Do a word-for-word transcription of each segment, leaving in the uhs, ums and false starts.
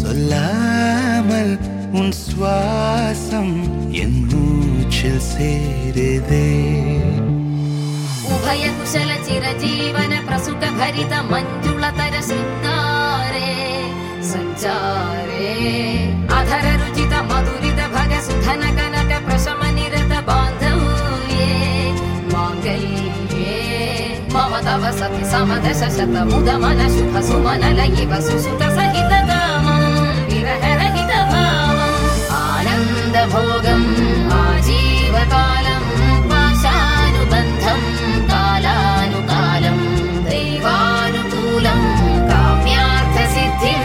சொல்லாமல் உன் சுவாசம் என் மூச்சில் சேருதே. உபய குசல சிரஜீவன பிரசுக பரித மஞ்சுளதர சிங்காரே சஞ்சாரே அதர ருச்சித மதுரித பக சுதன கனக பிரசம நிரத பாந்தவ்யே மாங்கல்யே மம தவ சதி சமதச சத முத மன சுப சுமன லயிவ சுசுத சகித காமம் விரஹ ரஹித பாவம் ஆனந்த போகம் ஆஜீவகாலம் பாஷானுபந்தம் காலானுகாலம் தெய்வானுகூலம் காம்யார்த்த சித்திம்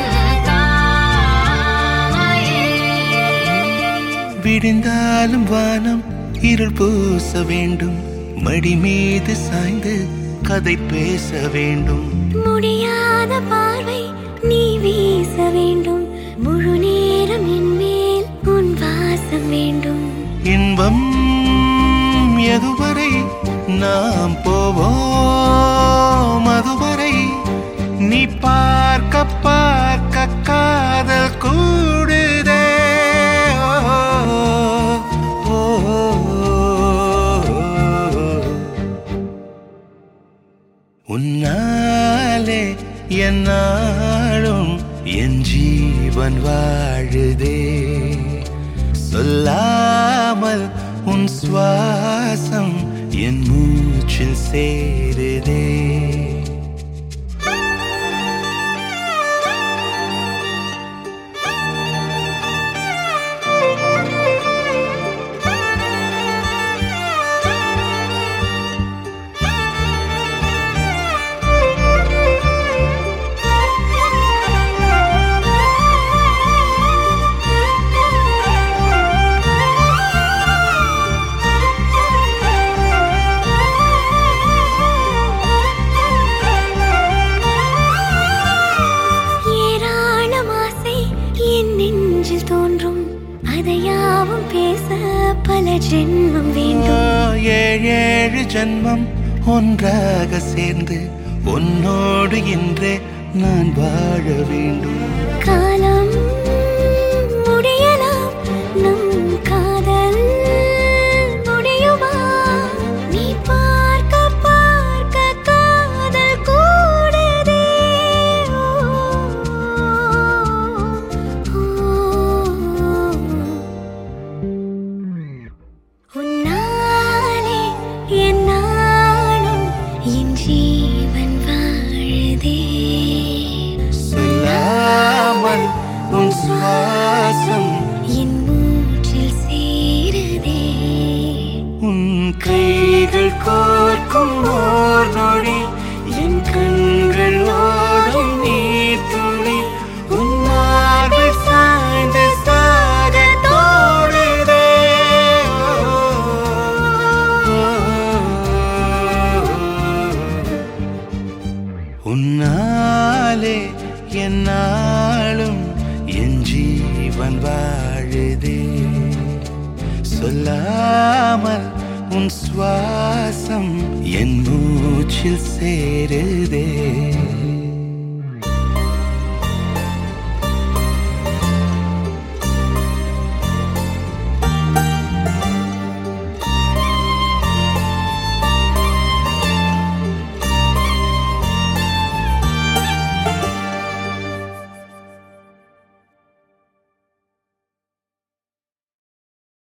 காமயே. விடிந்தாலும் வானம் இருள் பூச வேண்டும், மடி மீது சாய்ந்து கதை பேச வேண்டும். முடியாத பார்வை நீ வீச வேண்டும், முழு நேரம் என் மேல் உன் வாசம் வேண்டும். இன்பம் எதுவரை நாம் போவோம், அதுவரை நீ பார்க்க பார்க்க காதல் கூடுதே. ஓ, உன்னாலே என்னாலும் என் ஜீவன் வாழுதே. சொல்லாமல் உன் சுவாசம் என் மூச்சில் சேருதே. அதையாவும் பேச பல ஜென்மம் வேண்டும். ஏழேழு ஜென்மம் ஒன்றாக சேர்ந்து உன்னோடு இன்றே நான் வாழ வேண்டும். காலம் முடியலாம், நம் காதல் முடியுமா? நீ பார்க்க பார்க்க காதல் கூடுதே. உன்னாலே என்னாலும் என் ஜீவன் வாழுதே. சொல்லாமல் உன் சுவாசம் என் மூச்சில் சேருதே. உன் கைகள் கோர்க்கும் ஓர் நொடி என் கண்கள் ஓடும் நீர் துளி உன் மார்பில் சாய்ந்து சாக தோடுதே. உன்னாலே என்னாலும் என் ஜீவன் வாழுதே. சொல்லாமல் உன் சுவாசம் என் மூச்சில் சேருதே.